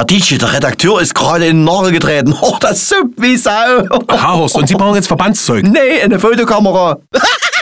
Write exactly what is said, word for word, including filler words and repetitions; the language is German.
Herr Dietsche, der Redakteur ist gerade in den Nagel getreten. Oh, das suppt wie Sau. Aha, Horst, und Sie brauchen jetzt Verbandszeug. Nee, eine Fotokamera.